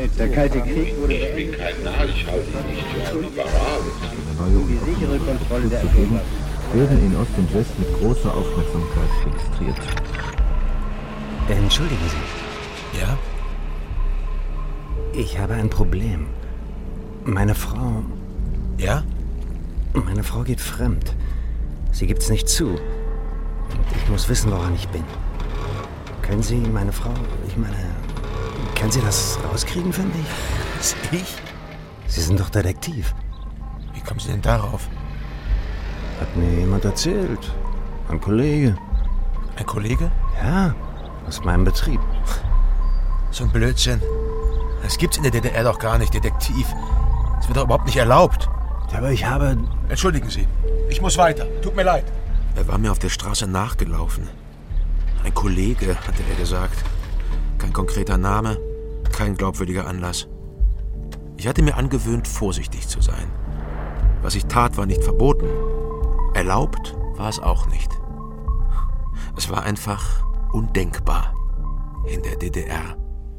Der Kalte Krieg wurde Ich bin kein Narr, ich halte ihn nicht für ein Liberal. die sichere Kontrolle der Atomwaffen. Werden in Ost und West mit großer Aufmerksamkeit registriert. Entschuldigen Sie. Ja? Ich habe ein Problem. Meine Frau geht fremd. Sie gibt's nicht zu. Und ich muss wissen, woran ich bin. Können Sie können Sie das rauskriegen für mich? Ich? Sie sind doch Detektiv. Wie kommen Sie denn darauf? Hat mir jemand erzählt. Ein Kollege. Ein Kollege? Ja, aus meinem Betrieb. So ein Blödsinn. Das gibt's in der DDR doch gar nicht, Detektiv. Das wird doch überhaupt nicht erlaubt. Aber ich habe... Entschuldigen Sie, ich muss weiter. Tut mir leid. Er war mir auf der Straße nachgelaufen. Ein Kollege, hatte er gesagt. Kein konkreter Name, kein glaubwürdiger Anlass. Ich hatte mir angewöhnt, vorsichtig zu sein. Was ich tat, war nicht verboten. Erlaubt war es auch nicht. Es war einfach undenkbar in der DDR.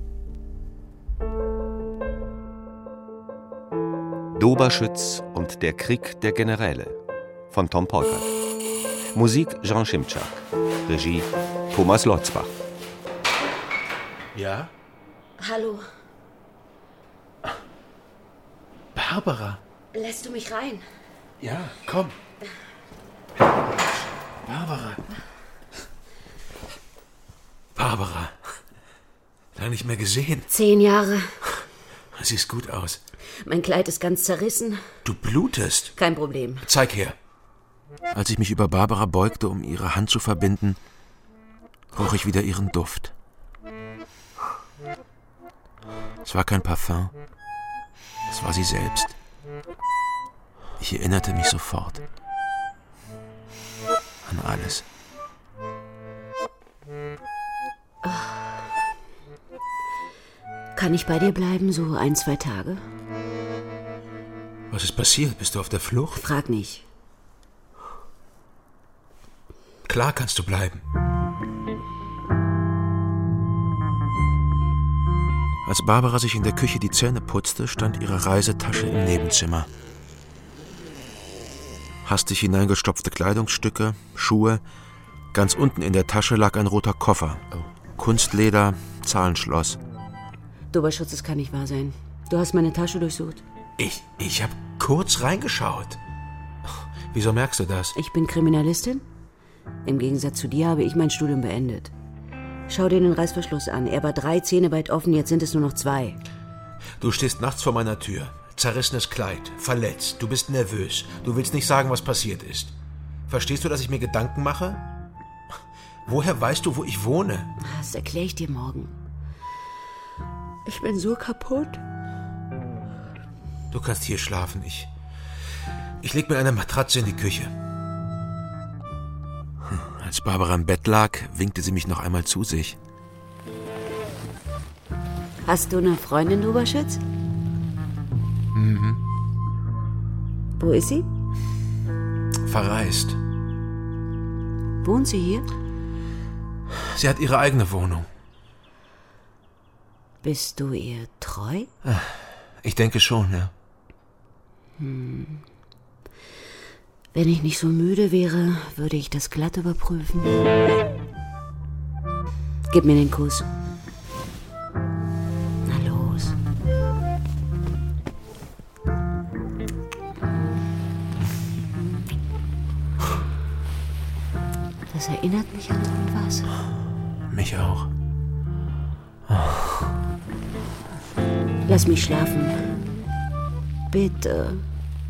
Doberschütz und der Krieg der Generäle von Tom Polkert. Musik Jean Schimczak. Regie Thomas Lotzbach. Ja? Hallo, Barbara. lässt du mich rein? Ja, komm. Barbara. Lange nicht mehr gesehen. 10 Jahre. Siehst gut aus. Mein Kleid ist ganz zerrissen. Du blutest. Kein Problem. Zeig her. Als ich mich über Barbara beugte, um ihre Hand zu verbinden, roch ich wieder ihren Duft. Es war kein Parfum. Es war sie selbst. Ich erinnerte mich sofort an alles. Kann ich bei dir bleiben, so 1-2 Tage? Was ist passiert? Bist du auf der Flucht? Frag nicht. Klar kannst du bleiben. Als Barbara sich in der Küche die Zähne putzte, stand ihre Reisetasche im Nebenzimmer. Hastig hineingestopfte Kleidungsstücke, Schuhe. Ganz unten in der Tasche lag ein roter Koffer. Kunstleder, Zahlenschloss. Doberschutz, das kann nicht wahr sein. Du hast meine Tasche durchsucht. Ich habe kurz reingeschaut. Wieso merkst du das? Ich bin Kriminalistin. Im Gegensatz zu dir habe ich mein Studium beendet. Schau dir den Reißverschluss an. Er war 3 Zähne weit offen, jetzt sind es nur noch 2. Du stehst nachts vor meiner Tür. Zerrissenes Kleid, verletzt, du bist nervös. Du willst nicht sagen, was passiert ist. Verstehst du, dass ich mir Gedanken mache? Woher weißt du, wo ich wohne? Das erkläre ich dir morgen. Ich bin so kaputt. Du kannst hier schlafen. Ich leg mir eine Matratze in die Küche. Als Barbara im Bett lag, winkte sie mich noch einmal zu sich. Hast du eine Freundin, Doberschütz? Wo ist sie? Verreist. Wohnt sie hier? Sie hat ihre eigene Wohnung. Bist du ihr treu? Ich denke schon, ja. Wenn ich nicht so müde wäre, würde ich das glatt überprüfen. Gib mir den Kuss. Na los. Das erinnert mich an irgendwas. Mich auch. Lass mich schlafen. Bitte.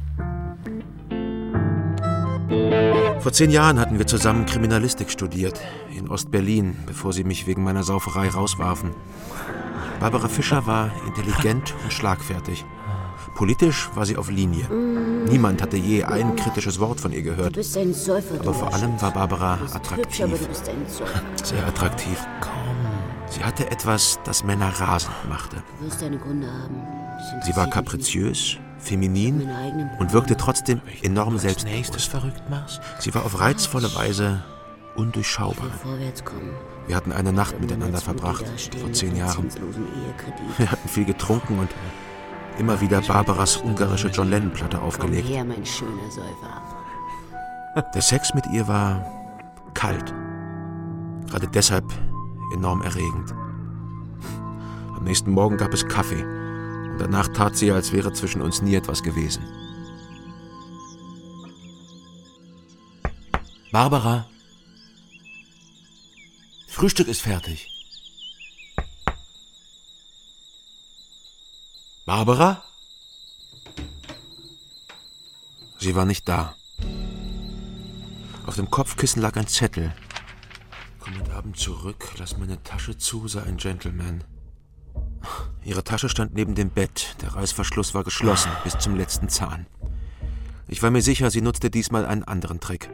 Vor 10 Jahren hatten wir zusammen Kriminalistik studiert, in Ost-Berlin, bevor sie mich wegen meiner Sauferei rauswarfen. Barbara Fischer war intelligent und schlagfertig. Politisch war sie auf Linie. Niemand hatte je ein kritisches Wort von ihr gehört. Du bist ein Säufer, Aber vor allem war Barbara hübsch, aber attraktiv. du bist ein Säufer. Sehr attraktiv. Sie hatte etwas, das Männer rasend machte. Du wirst deine Gründe haben. Sie war kapriziös, feminin und wirkte trotzdem enorm selbstbewusst. Sie war auf reizvolle Weise undurchschaubar. Vorwärts kommen. Wir hatten eine Nacht miteinander verbracht, vor 10 Jahren. Wir hatten viel getrunken und immer wieder Barbaras ungarische John Lennon-Platte aufgelegt. Komm her, mein schöner Säufer. Der Sex mit ihr war kalt. Gerade deshalb enorm erregend. Am nächsten Morgen gab es Kaffee. Und danach tat sie, als wäre zwischen uns nie etwas gewesen. Barbara, Frühstück ist fertig. Barbara? Sie war nicht da. Auf dem Kopfkissen lag ein Zettel. Komm heute Abend zurück, lass meine Tasche zu, sei ein Gentleman. Ihre Tasche stand neben dem Bett. Der Reißverschluss war geschlossen bis zum letzten Zahn. Ich war mir sicher, sie nutzte diesmal einen anderen Trick.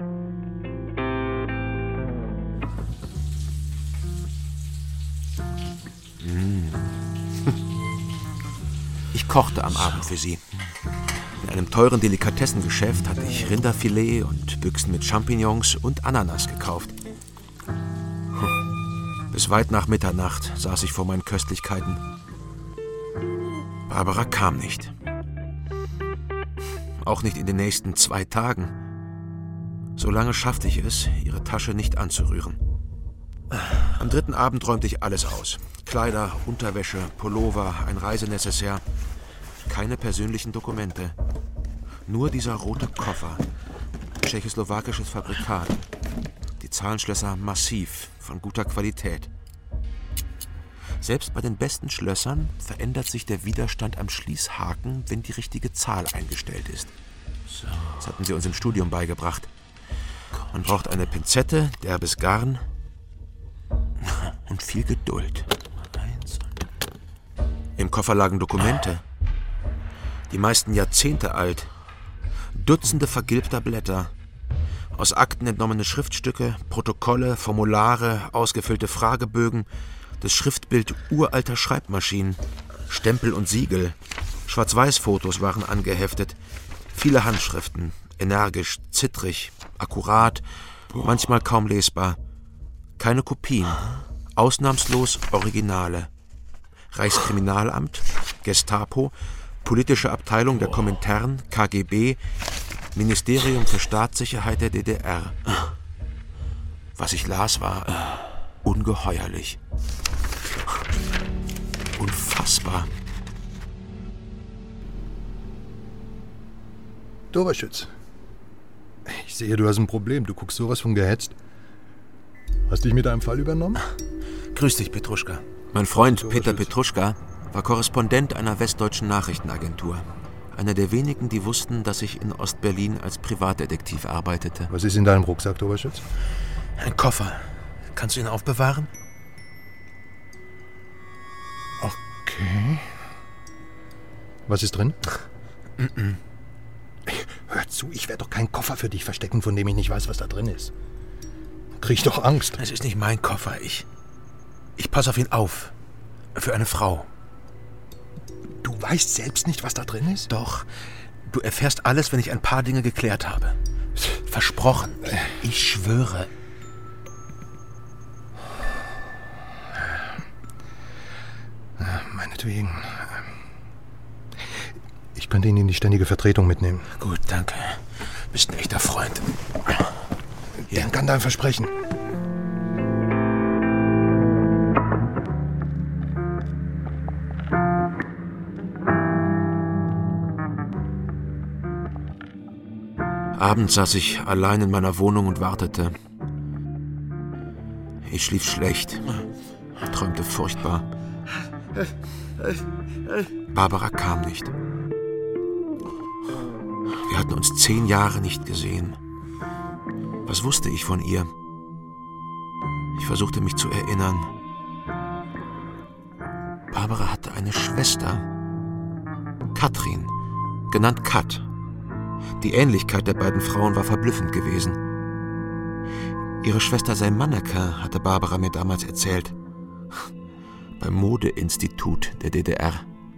Ich kochte am Abend für sie. In einem teuren Delikatessengeschäft hatte ich Rinderfilet und Büchsen mit Champignons und Ananas gekauft. Bis weit nach Mitternacht saß ich vor meinen Köstlichkeiten. Barbara kam nicht. Auch nicht in den nächsten 2 Tagen. So lange schaffte ich es, ihre Tasche nicht anzurühren. Am 3. Abend räumte ich alles aus. Kleider, Unterwäsche, Pullover, ein Reisenecessaire. Keine persönlichen Dokumente. Nur dieser rote Koffer. Tschechoslowakisches Fabrikat. Die Zahlenschlösser massiv, von guter Qualität. Selbst bei den besten Schlössern verändert sich der Widerstand am Schließhaken, wenn die richtige Zahl eingestellt ist. Das hatten sie uns im Studium beigebracht. Man braucht eine Pinzette, derbes Garn und viel Geduld. Im Koffer lagen Dokumente. Die meisten Jahrzehnte alt. Dutzende vergilbter Blätter. Aus Akten entnommene Schriftstücke, Protokolle, Formulare, ausgefüllte Fragebögen, das Schriftbild uralter Schreibmaschinen, Stempel und Siegel. Schwarz-Weiß-Fotos waren angeheftet. Viele Handschriften, energisch, zittrig, akkurat, manchmal kaum lesbar. Keine Kopien, ausnahmslos Originale. Reichskriminalamt, Gestapo, politische Abteilung der Komintern, KGB, Ministerium für Staatssicherheit der DDR. Was ich las, war ungeheuerlich. Unfassbar. Doberschütz, ich sehe, du hast ein Problem. Du guckst sowas von gehetzt. Hast dich mit einem Fall übernommen? Grüß dich, Petruschka. Mein Freund Peter Petruschka war Korrespondent einer westdeutschen Nachrichtenagentur. Einer der wenigen, die wussten, dass ich in Ostberlin als Privatdetektiv arbeitete. Was ist in deinem Rucksack, Doberschütz? Ein Koffer. Kannst du ihn aufbewahren? Okay. Was ist drin? Hör zu, ich werde doch keinen Koffer für dich verstecken, von dem ich nicht weiß, was da drin ist. Krieg doch Angst. Es ist nicht mein Koffer. Ich passe auf ihn auf. Für eine Frau. Du weißt selbst nicht, was da drin ist? Doch. Du erfährst alles, wenn ich ein paar Dinge geklärt habe. Versprochen. Ich schwöre. Meinetwegen. Ich könnte ihn in die ständige Vertretung mitnehmen. Gut, danke. Bist ein echter Freund. Denk an dein Versprechen. Abends saß ich allein in meiner Wohnung und wartete. Ich schlief schlecht, träumte furchtbar. Barbara kam nicht. Wir hatten uns 10 Jahre nicht gesehen. Was wusste ich von ihr? Ich versuchte mich zu erinnern. Barbara hatte eine Schwester, Katrin, genannt Kat. Die Ähnlichkeit der beiden Frauen war verblüffend gewesen. Ihre Schwester sei Mannequin, hatte Barbara mir damals erzählt. Beim Modeinstitut der DDR.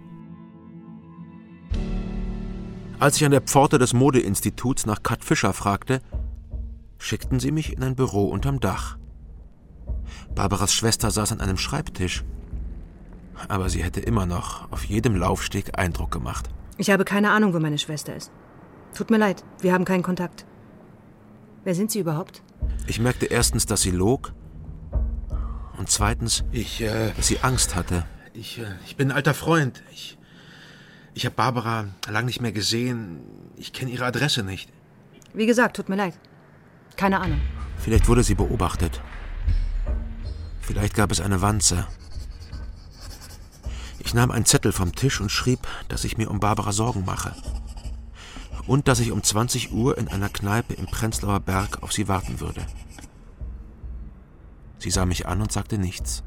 Als ich an der Pforte des Modeinstituts nach Kat Fischer fragte, schickten sie mich in ein Büro unterm Dach. Barbaras Schwester saß an einem Schreibtisch. Aber sie hätte immer noch auf jedem Laufsteg Eindruck gemacht. Ich habe keine Ahnung, wo meine Schwester ist. Tut mir leid, wir haben keinen Kontakt. Wer sind Sie überhaupt? Ich merkte erstens, dass sie log. Und zweitens, dass sie Angst hatte. Ich bin ein alter Freund. Ich habe Barbara lange nicht mehr gesehen. Ich kenne ihre Adresse nicht. Wie gesagt, tut mir leid. Keine Ahnung. Vielleicht wurde sie beobachtet. Vielleicht gab es eine Wanze. Ich nahm einen Zettel vom Tisch und schrieb, dass ich mir um Barbara Sorgen mache. Und dass ich um 20 Uhr in einer Kneipe im Prenzlauer Berg auf sie warten würde. Sie sah mich an und sagte nichts.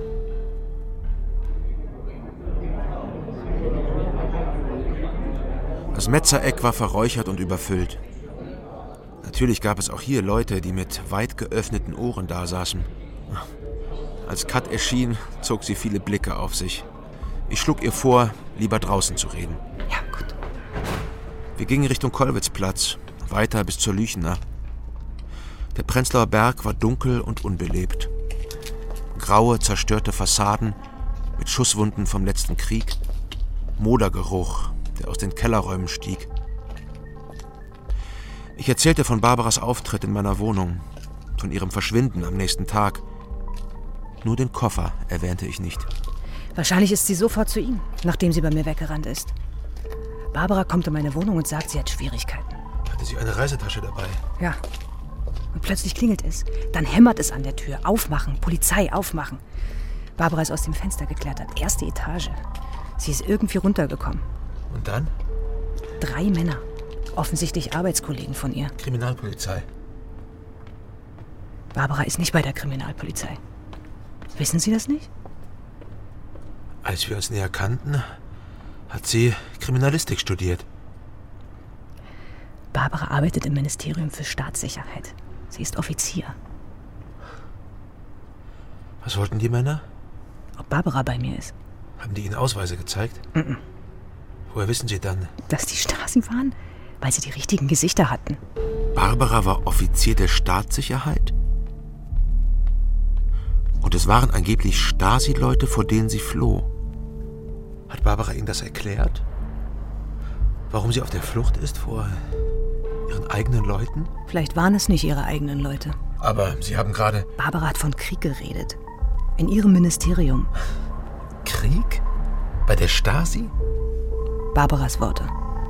Das Metzereck war verräuchert und überfüllt. Natürlich gab es auch hier Leute, die mit weit geöffneten Ohren dasaßen. Als Kat erschien, zog sie viele Blicke auf sich. Ich schlug ihr vor, lieber draußen zu reden. Ja, gut. Wir gingen Richtung Kollwitzplatz, weiter bis zur Lüchener. Der Prenzlauer Berg war dunkel und unbelebt. Graue, zerstörte Fassaden mit Schusswunden vom letzten Krieg. Modergeruch, der aus den Kellerräumen stieg. Ich erzählte von Barbaras Auftritt in meiner Wohnung, von ihrem Verschwinden am nächsten Tag. Nur den Koffer erwähnte ich nicht. Wahrscheinlich ist sie sofort zu ihm, nachdem sie bei mir weggerannt ist. Barbara kommt in meine Wohnung und sagt, sie hat Schwierigkeiten. Hatte sie eine Reisetasche dabei? Ja. Und plötzlich klingelt es. Dann hämmert es an der Tür. Aufmachen, Polizei, aufmachen. Barbara ist aus dem Fenster geklettert. 1. Etage. Sie ist irgendwie runtergekommen. Und dann? 3 Männer. Offensichtlich Arbeitskollegen von ihr. Kriminalpolizei. Barbara ist nicht bei der Kriminalpolizei. Wissen Sie das nicht? Als wir uns näher kannten, hat sie Kriminalistik studiert. Barbara arbeitet im Ministerium für Staatssicherheit. Sie ist Offizier. Was wollten die Männer? Ob Barbara bei mir ist. Haben die Ihnen Ausweise gezeigt? Mhm. Woher wissen Sie dann? Dass die Stasi waren? Weil sie die richtigen Gesichter hatten. Barbara war Offizier der Staatssicherheit? Und es waren angeblich Stasi-Leute, vor denen sie floh. Hat Barbara Ihnen das erklärt? Warum sie auf der Flucht ist vor ihren eigenen Leuten? Vielleicht waren es nicht ihre eigenen Leute. Aber Sie haben gerade... Barbara hat von Krieg geredet. In ihrem Ministerium. Krieg? Bei der Stasi? Barbaras Worte.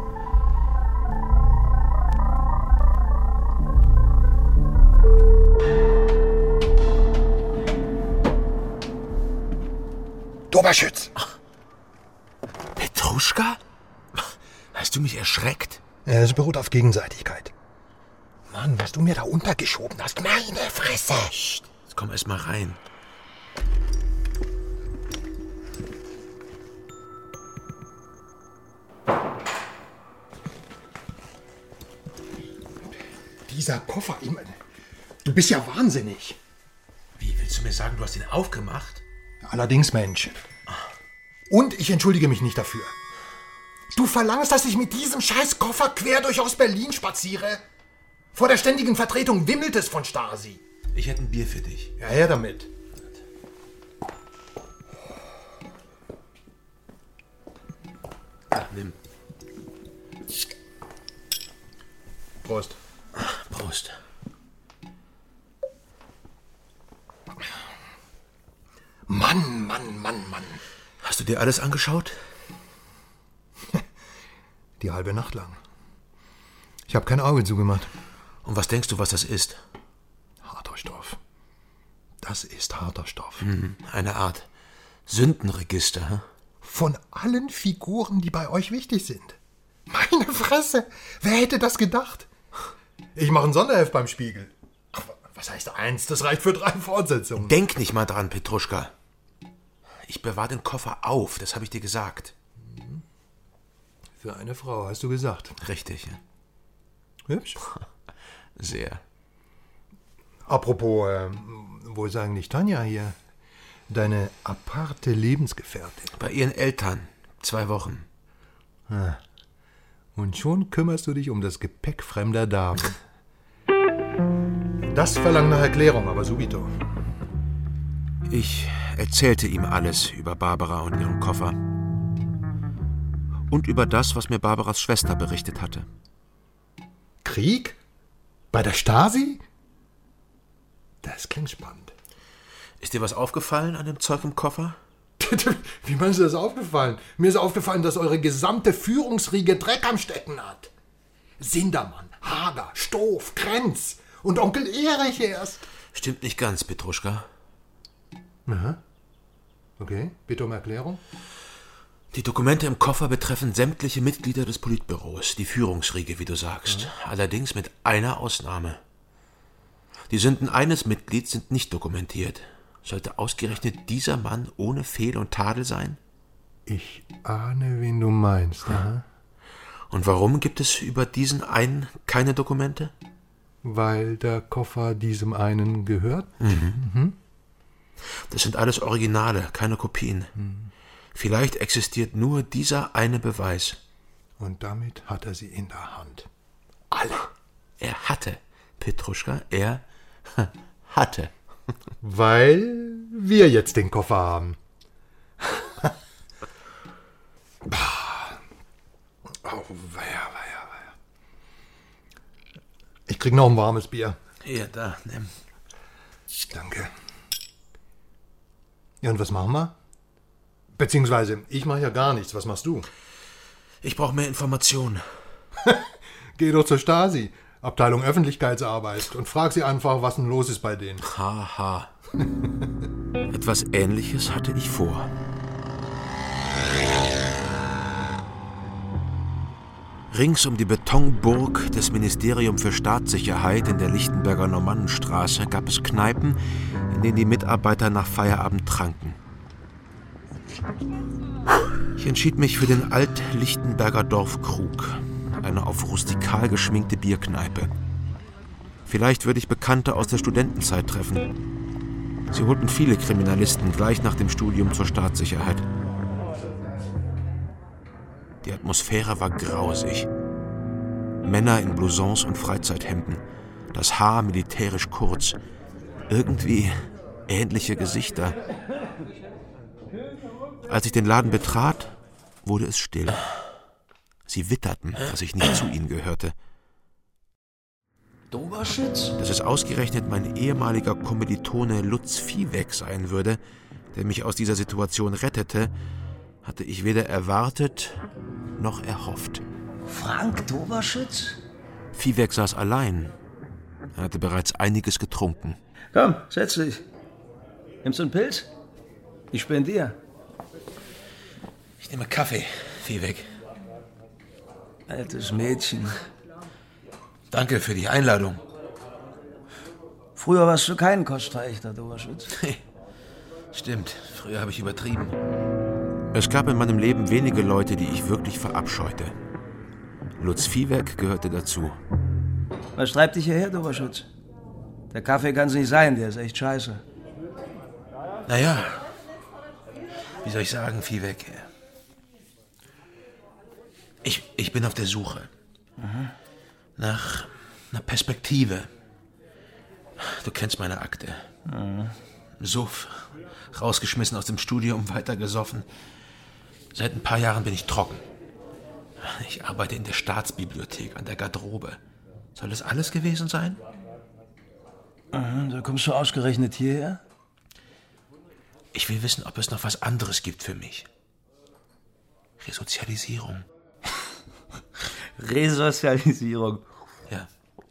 Doberschütz! Petruschka? Hast du mich erschreckt? Ja, es beruht auf Gegenseitigkeit. Mann, was du mir da untergeschoben hast, meine Fresse! Psst, jetzt komm erst mal rein. Dieser Koffer, du bist ja wahnsinnig. Wie, willst du mir sagen, du hast ihn aufgemacht? Allerdings, Mensch. Und ich entschuldige mich nicht dafür. Du verlangst, dass ich mit diesem scheiß Koffer quer durch Ostberlin spaziere? Vor der ständigen Vertretung wimmelt es von Stasi. Ich hätte ein Bier für dich. Ja, her damit. Ja, nimm. Prost. Prost. Mann. Hast du dir alles angeschaut? Die halbe Nacht lang. Ich habe kein Auge zugemacht. Und was denkst du, was das ist? Harter Stoff. Das ist harter Stoff. Eine Art Sündenregister, hm? Von allen Figuren, die bei euch wichtig sind. Meine Fresse! Wer hätte das gedacht? Ich mache ein Sonderheft beim Spiegel. Ach, was heißt 1? Das reicht für 3 Fortsetzungen. Denk nicht mal dran, Petruschka. Ich bewahre den Koffer auf, das habe ich dir gesagt. Für eine Frau, hast du gesagt. Richtig. Hübsch. Sehr. Apropos, wo ist eigentlich Tanja hier? Deine aparte Lebensgefährtin. Bei ihren Eltern. 2 Wochen. Ah. Und schon kümmerst du dich um das Gepäck fremder Damen. Das verlangt nach Erklärung, aber subito. Ich erzählte ihm alles über Barbara und ihren Koffer. Und über das, was mir Barbaras Schwester berichtet hatte. Krieg? Bei der Stasi? Das klingt spannend. Ist dir was aufgefallen an dem Zeug im Koffer? Wie meinst du das aufgefallen? Mir ist aufgefallen, dass eure gesamte Führungsriege Dreck am Stecken hat. Sindermann, Hager, Stoff, Krenz und Onkel Erich erst. Stimmt nicht ganz, Petruschka. Aha. Okay, bitte um Erklärung. Die Dokumente im Koffer betreffen sämtliche Mitglieder des Politbüros, die Führungsriege, wie du sagst. Allerdings mit einer Ausnahme. Die Sünden eines Mitglieds sind nicht dokumentiert. Sollte ausgerechnet dieser Mann ohne Fehl und Tadel sein? Ich ahne, wen du meinst. Aha. Und warum gibt es über diesen einen keine Dokumente? Weil der Koffer diesem einen gehört? Das sind alles Originale, keine Kopien. Vielleicht existiert nur dieser eine Beweis. Und damit hat er sie in der Hand. Alle. Er hatte, Petruschka, er hatte. Weil wir jetzt den Koffer haben. Oh, weia. Ich krieg noch ein warmes Bier. Hier, da, nimm. Danke. Ja, und was machen wir? Beziehungsweise, ich mache ja gar nichts. Was machst du? Ich brauche mehr Informationen. Geh doch zur Stasi, Abteilung Öffentlichkeitsarbeit, und frag sie einfach, was denn los ist bei denen. Haha. Etwas Ähnliches hatte ich vor. Rings um die Betonburg des Ministerium für Staatssicherheit in der Lichtenberger Normannenstraße gab es Kneipen, in denen die Mitarbeiter nach Feierabend tranken. Ich entschied mich für den Alt-Lichtenberger Dorfkrug, eine auf rustikal geschminkte Bierkneipe. Vielleicht würde ich Bekannte aus der Studentenzeit treffen. Sie holten viele Kriminalisten gleich nach dem Studium zur Staatssicherheit. Die Atmosphäre war grausig. Männer in Blousons und Freizeithemden, das Haar militärisch kurz, irgendwie ähnliche Gesichter. Als ich den Laden betrat, wurde es still. Sie witterten, dass ich nicht zu ihnen gehörte. Doberschütz? Dass es ausgerechnet mein ehemaliger Kommilitone Lutz Viehweg sein würde, der mich aus dieser Situation rettete, hatte ich weder erwartet noch erhofft. Frank Doberschütz? Viehweg saß allein. Er hatte bereits einiges getrunken. Komm, setz dich. Nimmst du einen Pilz? Ich spendiere. Ich nehme Kaffee, Viehweg. Altes Mädchen. Danke für die Einladung. Früher warst du kein Kostverächter, Doberschütz. Stimmt, früher habe ich übertrieben. Es gab in meinem Leben wenige Leute, die ich wirklich verabscheute. Lutz Viehweg gehörte dazu. Was treibt dich hierher, Doberschütz? Der Kaffee kann's nicht sein, der ist echt scheiße. Naja, wie soll ich sagen, Viehweg? Ich bin auf der Suche. Nach einer Perspektive. Du kennst meine Akte. Suff, rausgeschmissen aus dem Studium, weitergesoffen. Seit ein paar Jahren bin ich trocken. Ich arbeite in der Staatsbibliothek an der Garderobe. Soll das alles gewesen sein? Da kommst du ausgerechnet hierher? Ich will wissen, ob es noch was anderes gibt für mich. Resozialisierung. Resozialisierung. Ja.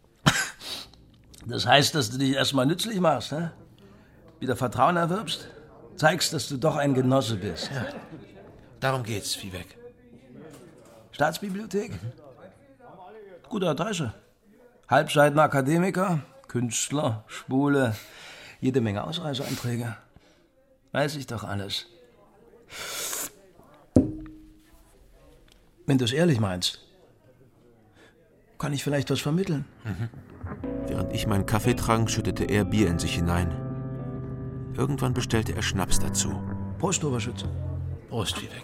Das heißt, dass du dich erstmal nützlich machst, ne? Wieder Vertrauen erwirbst? Zeigst, dass du doch ein Genosse bist. Ja. Darum geht's, Viehweg. Staatsbibliothek? Gute Adresse. Halbseiten Akademiker, Künstler, Schwule, jede Menge Ausreiseanträge. Weiß ich doch alles. Wenn du es ehrlich meinst, kann ich vielleicht was vermitteln. Während ich meinen Kaffee trank, schüttete er Bier in sich hinein. Irgendwann bestellte er Schnaps dazu. Prost, Doberschütz. Prost, Viehweg.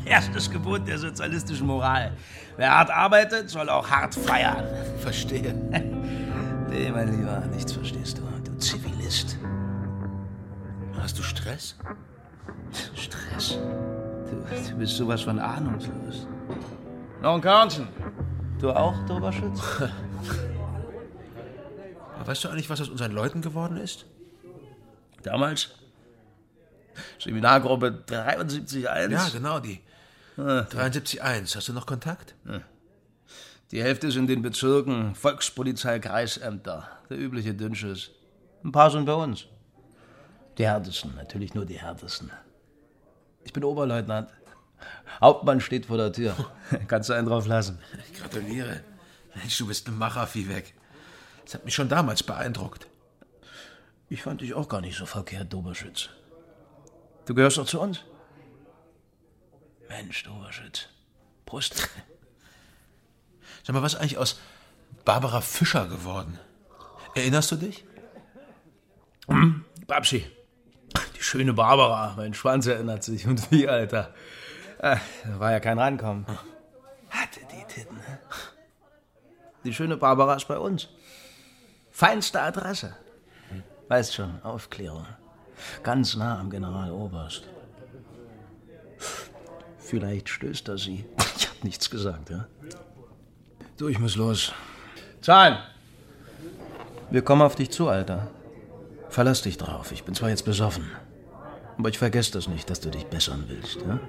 Erstes Gebot der sozialistischen Moral. Wer hart arbeitet, soll auch hart feiern. Verstehe. Nee, mein Lieber, nichts verstehst du. Du Zivilist. Hast du Stress? Stress? Du bist sowas von ahnungslos. Noch ein Körnchen. Du auch, Doberschütz? Weißt du eigentlich, was aus unseren Leuten geworden ist? Damals? Seminargruppe 73.1? Ja, genau, die 73.1. Hast du noch Kontakt? Die Hälfte sind in den Bezirken, Volkspolizei, Kreisämter. Der übliche Dünnschiss. Ein paar sind bei uns. Die härtesten, natürlich nur die härtesten. Ich bin Oberleutnant. Hauptmann steht vor der Tür. Kannst du einen drauf lassen. Ich gratuliere. Mensch, du bist ein Machervieh weg. Das hat mich schon damals beeindruckt. Ich fand dich auch gar nicht so verkehrt, Doberschütz. Du gehörst doch zu uns. Mensch, Doberschütz. Prost. Sag mal, was ist eigentlich aus Barbara Fischer geworden? Erinnerst du dich? Babschi. Die schöne Barbara. Mein Schwanz erinnert sich. Und wie, Alter? Da war ja kein Rankommen. Hatte die Titten, ne? Die schöne Barbara ist bei uns. Feinste Adresse. Weißt schon, Aufklärung. Ganz nah am Generaloberst. Vielleicht stößt er sie. Ich hab nichts gesagt, ja? Du, ich muss los. Zahlen! Wir kommen auf dich zu, Alter. Verlass dich drauf. Ich bin zwar jetzt besoffen, aber ich vergesse das nicht, dass du dich bessern willst, ja?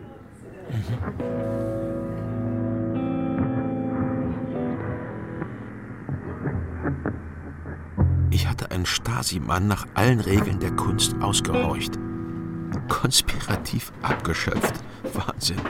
Ich hatte einen Stasi-Mann nach allen Regeln der Kunst ausgehorcht. Konspirativ abgeschöpft. Wahnsinn.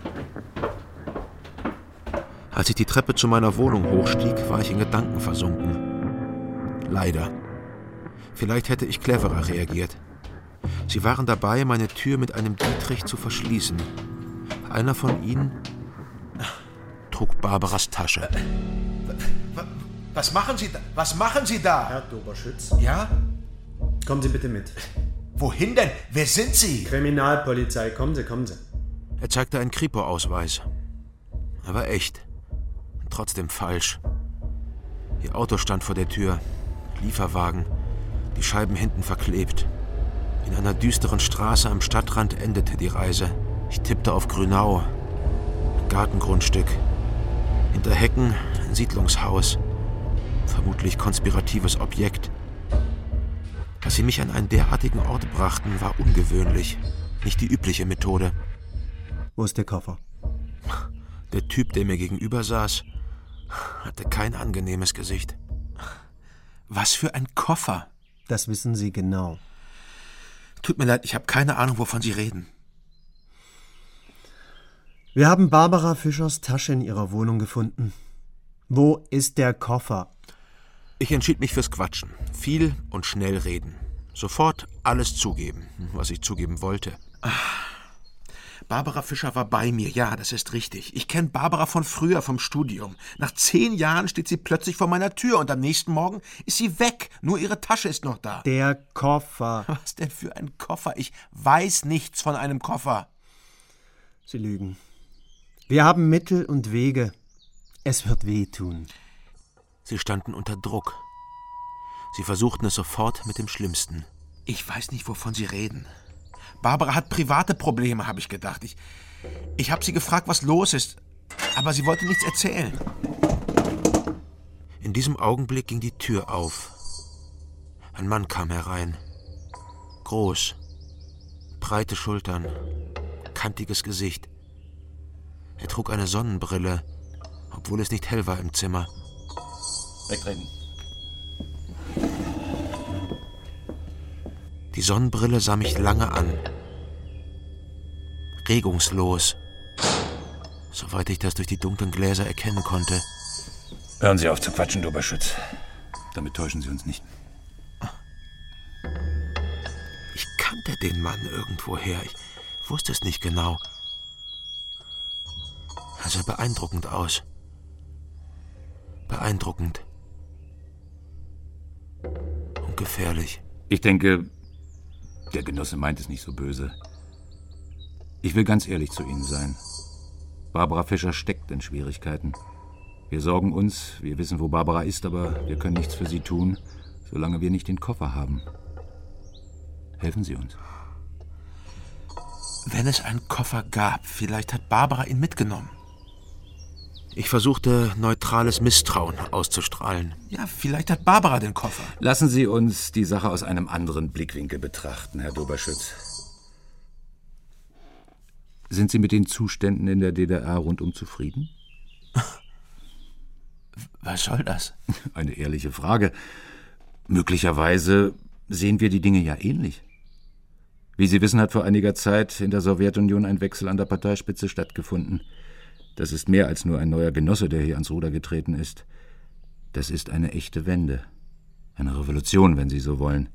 Als ich die Treppe zu meiner Wohnung hochstieg, war ich in Gedanken versunken. Leider. Vielleicht hätte ich cleverer reagiert. Sie waren dabei, meine Tür mit einem Dietrich zu verschließen. Einer von ihnen trug Barbaras Tasche. Was machen Sie da? Was machen Sie da? Herr Doberschütz? Ja? Kommen Sie bitte mit. Wohin denn? Wer sind Sie? Kriminalpolizei. Kommen Sie, kommen Sie. Er zeigte einen Kripo-Ausweis. Er war echt. Trotzdem falsch. Ihr Auto stand vor der Tür. Lieferwagen. Die Scheiben hinten verklebt. In einer düsteren Straße am Stadtrand endete die Reise. Ich tippte auf Grünau. Gartengrundstück. Hinter Hecken ein Siedlungshaus. Vermutlich konspiratives Objekt. Dass sie mich an einen derartigen Ort brachten, war ungewöhnlich. Nicht die übliche Methode. Wo ist der Koffer? Der Typ, der mir gegenüber saß, hatte kein angenehmes Gesicht. Was für ein Koffer! Das wissen Sie genau. Tut mir leid, ich habe keine Ahnung, wovon Sie reden. Wir haben Barbara Fischers Tasche in ihrer Wohnung gefunden. Wo ist der Koffer? Ich entschied mich fürs Quatschen. Viel und schnell reden. Sofort alles zugeben, was ich zugeben wollte. Barbara Fischer war bei mir, ja, das ist richtig. Ich kenne Barbara von früher, vom Studium. Nach 10 Jahren steht sie plötzlich vor meiner Tür und am nächsten Morgen ist sie weg. Nur ihre Tasche ist noch da. Der Koffer. Was denn für ein Koffer? Ich weiß nichts von einem Koffer. Sie lügen. Wir haben Mittel und Wege. Es wird wehtun. Sie standen unter Druck. Sie versuchten es sofort mit dem Schlimmsten. Ich weiß nicht, wovon Sie reden. Barbara hat private Probleme, habe ich gedacht. Ich habe sie gefragt, was los ist, aber sie wollte nichts erzählen. In diesem Augenblick ging die Tür auf. Ein Mann kam herein. Groß, breite Schultern, kantiges Gesicht. Er trug eine Sonnenbrille, obwohl es nicht hell war im Zimmer. Wegtreten. Die Sonnenbrille sah mich lange an. Regungslos. Soweit ich das durch die dunklen Gläser erkennen konnte. Hören Sie auf zu quatschen, Doberschütz. Damit täuschen Sie uns nicht. Ich kannte den Mann irgendwoher. Ich wusste es nicht genau. Er sah beeindruckend aus. Beeindruckend. Und gefährlich. Ich denke, der Genosse meint es nicht so böse. Ich will ganz ehrlich zu Ihnen sein. Barbara Fischer steckt in Schwierigkeiten. Wir sorgen uns, wir wissen, wo Barbara ist, aber wir können nichts für sie tun, solange wir nicht den Koffer haben. Helfen Sie uns. Wenn es einen Koffer gab, vielleicht hat Barbara ihn mitgenommen. Ich versuchte, neutrales Misstrauen auszustrahlen. Ja, vielleicht hat Barbara den Koffer. Lassen Sie uns die Sache aus einem anderen Blickwinkel betrachten, Herr Doberschütz. Sind Sie mit den Zuständen in der DDR rundum zufrieden? Was soll das? Eine ehrliche Frage. Möglicherweise sehen wir die Dinge ja ähnlich. Wie Sie wissen, hat vor einiger Zeit in der Sowjetunion ein Wechsel an der Parteispitze stattgefunden. Das ist mehr als nur ein neuer Genosse, der hier ans Ruder getreten ist. Das ist eine echte Wende. Eine Revolution, wenn Sie so wollen.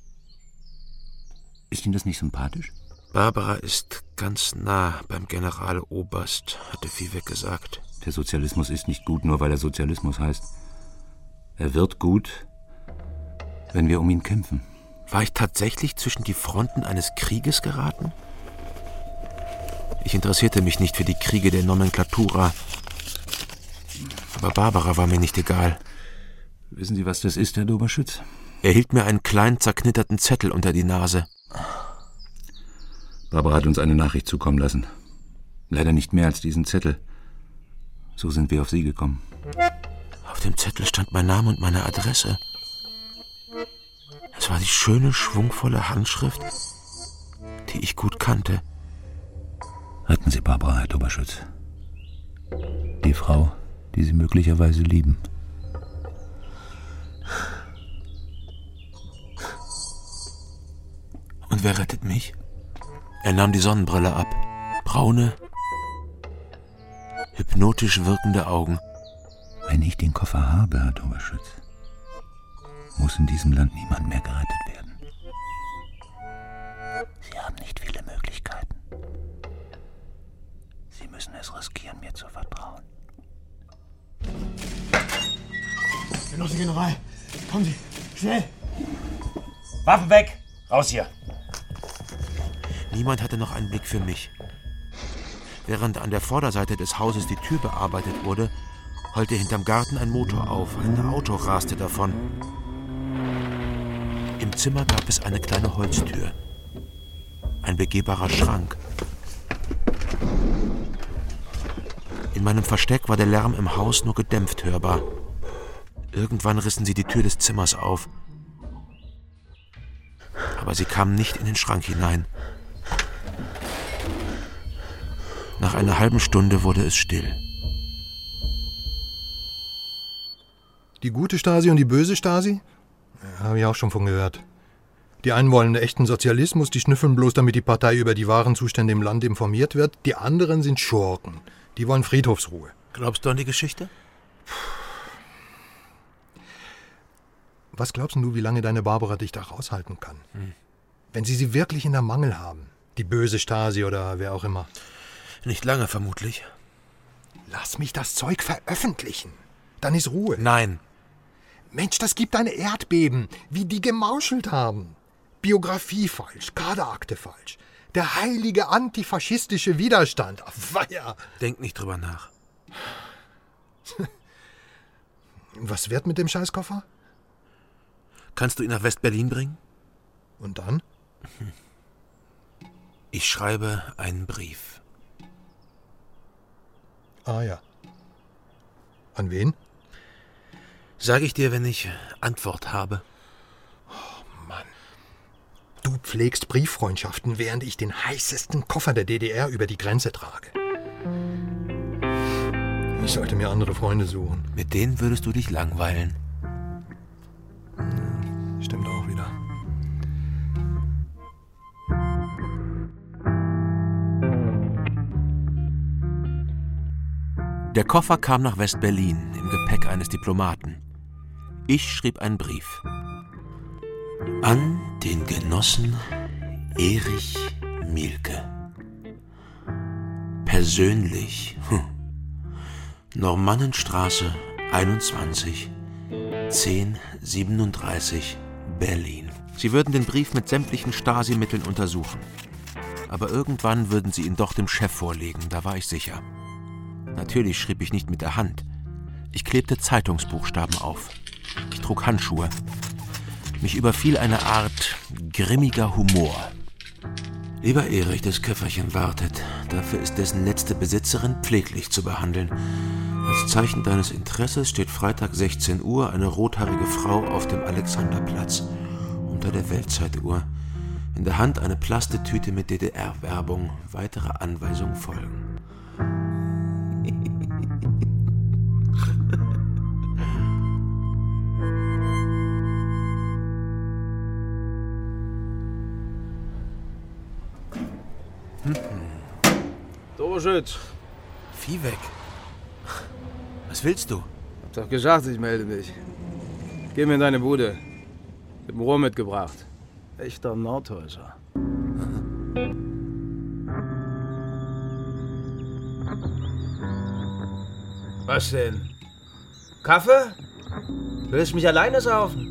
Ist Ihnen das nicht sympathisch? Barbara ist ganz nah beim Generaloberst, hatte Viehweg gesagt. Der Sozialismus ist nicht gut, nur weil er Sozialismus heißt. Er wird gut, wenn wir um ihn kämpfen. War ich tatsächlich zwischen die Fronten eines Krieges geraten? Ich interessierte mich nicht für die Kriege der Nomenklatura. Aber Barbara war mir nicht egal. Wissen Sie, was das ist, Herr Doberschütz? Er hielt mir einen kleinen, zerknitterten Zettel unter die Nase. Barbara hat uns eine Nachricht zukommen lassen. Leider nicht mehr als diesen Zettel. So sind wir auf Sie gekommen. Auf dem Zettel stand mein Name und meine Adresse. Es war die schöne, schwungvolle Handschrift, die ich gut kannte. Retten Sie Barbara, Herr Doberschütz. Die Frau, die Sie möglicherweise lieben. Und wer rettet mich? Er nahm die Sonnenbrille ab. Braune, hypnotisch wirkende Augen. Wenn ich den Koffer habe, Herr Doberschütz, muss in diesem Land niemand mehr gerettet werden. Sie haben nicht viele Möglichkeiten. Sie müssen es riskieren, mir zu vertrauen. Genosse General, kommen Sie, schnell! Waffen weg! Raus hier! Niemand hatte noch einen Blick für mich. Während an der Vorderseite des Hauses die Tür bearbeitet wurde, heulte hinterm Garten ein Motor auf. Ein Auto raste davon. Im Zimmer gab es eine kleine Holztür. Ein begehbarer Schrank. In meinem Versteck war der Lärm im Haus nur gedämpft hörbar. Irgendwann rissen sie die Tür des Zimmers auf. Aber sie kamen nicht in den Schrank hinein. Nach einer halben Stunde wurde es still. Die gute Stasi und die böse Stasi? Ja, habe ich auch schon von gehört. Die einen wollen echten Sozialismus, die schnüffeln bloß, damit die Partei über die wahren Zustände im Land informiert wird. Die anderen sind Schurken. Die wollen Friedhofsruhe. Glaubst du an die Geschichte? Was glaubst du, wie lange deine Barbara dich da raushalten kann? Wenn sie wirklich in der Mangel haben. Die böse Stasi oder wer auch immer. Nicht lange, vermutlich. Lass mich das Zeug veröffentlichen. Dann ist Ruhe. Nein. Mensch, das gibt ein Erdbeben, wie die gemauschelt haben. Biografie falsch, Kaderakte falsch. Der heilige antifaschistische Widerstand. Weia. Denk nicht drüber nach. Was wird mit dem Scheißkoffer? Kannst du ihn nach West-Berlin bringen? Und dann? Ich schreibe einen Brief. Ah ja. An wen? Sag ich dir, wenn ich Antwort habe. Oh Mann. Du pflegst Brieffreundschaften, während ich den heißesten Koffer der DDR über die Grenze trage. Ich sollte mir andere Freunde suchen. Mit denen würdest du dich langweilen. Stimmt auch wieder. Der Koffer kam nach West-Berlin im Gepäck eines Diplomaten. Ich schrieb einen Brief. An den Genossen Erich Mielke. Persönlich. Normannenstraße 21, 1037, Berlin. Sie würden den Brief mit sämtlichen Stasi-Mitteln untersuchen. Aber irgendwann würden sie ihn doch dem Chef vorlegen, da war ich sicher. Natürlich schrieb ich nicht mit der Hand. Ich klebte Zeitungsbuchstaben auf. Ich trug Handschuhe. Mich überfiel eine Art grimmiger Humor. Lieber Erich, das Köfferchen wartet. Dafür ist dessen letzte Besitzerin pfleglich zu behandeln. Als Zeichen deines Interesses steht Freitag 16 Uhr eine rothaarige Frau auf dem Alexanderplatz unter der Weltzeituhr. In der Hand eine Plastetüte mit DDR-Werbung. Weitere Anweisungen folgen. Doberschütz. Vieh weg. Was willst du? Hab doch gesagt, ich melde mich. Geh mir in deine Bude. Ich hab ein Rohr mitgebracht. Echter Nordhäuser. Was denn? Kaffee? Willst du mich alleine saufen?